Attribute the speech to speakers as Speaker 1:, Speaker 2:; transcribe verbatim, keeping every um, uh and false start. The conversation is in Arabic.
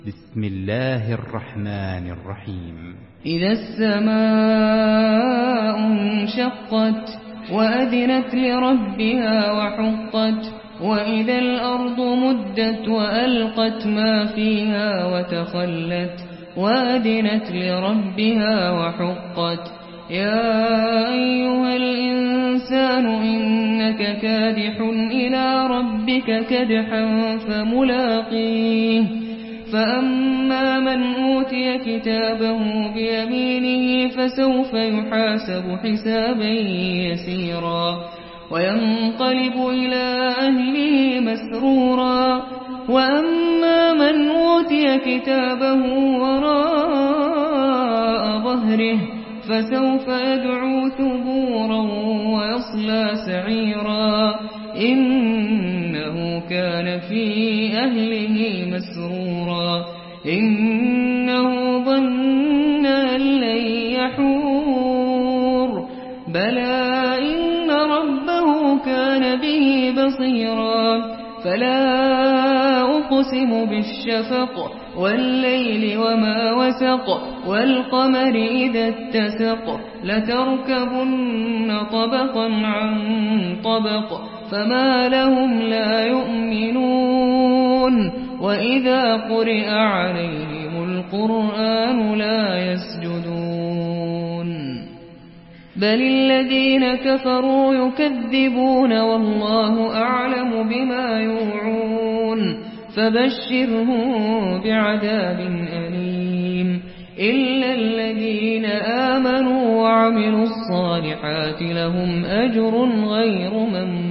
Speaker 1: بسم الله الرحمن الرحيم.
Speaker 2: إذا السماء انشقت وأذنت لربها وحقت وإذا الأرض مدت وألقت ما فيها وتخلت وأذنت لربها وحقت يا أيها الإنسان إنك كادح إلى ربك كدحا فملاقيه فأما من أوتي كتابه بيمينه فسوف يحاسب حسابا يسيرا وينقلب إلى أهله مسرورا وأما من أوتي كتابه وراء ظهره فسوف يدعو ثبورا ويصلى سعيرا إنه كان في أهله مسرورا إنه ظن أن لن يحور بلى إن ربه كان به بصيرا فلا أقسم بالشفق والليل وما وسق والقمر إذا اتسق لتركبن طبقا عن طبق فما لهم لا يؤمنون وإذا قرئ عليهم القرآن لا يسجدون بل الذين كفروا يكذبون والله أعلم بما يوعون فبشرهم بعذاب أليم إلا الذين آمنوا وعملوا الصالحات لهم أجر غير ممنون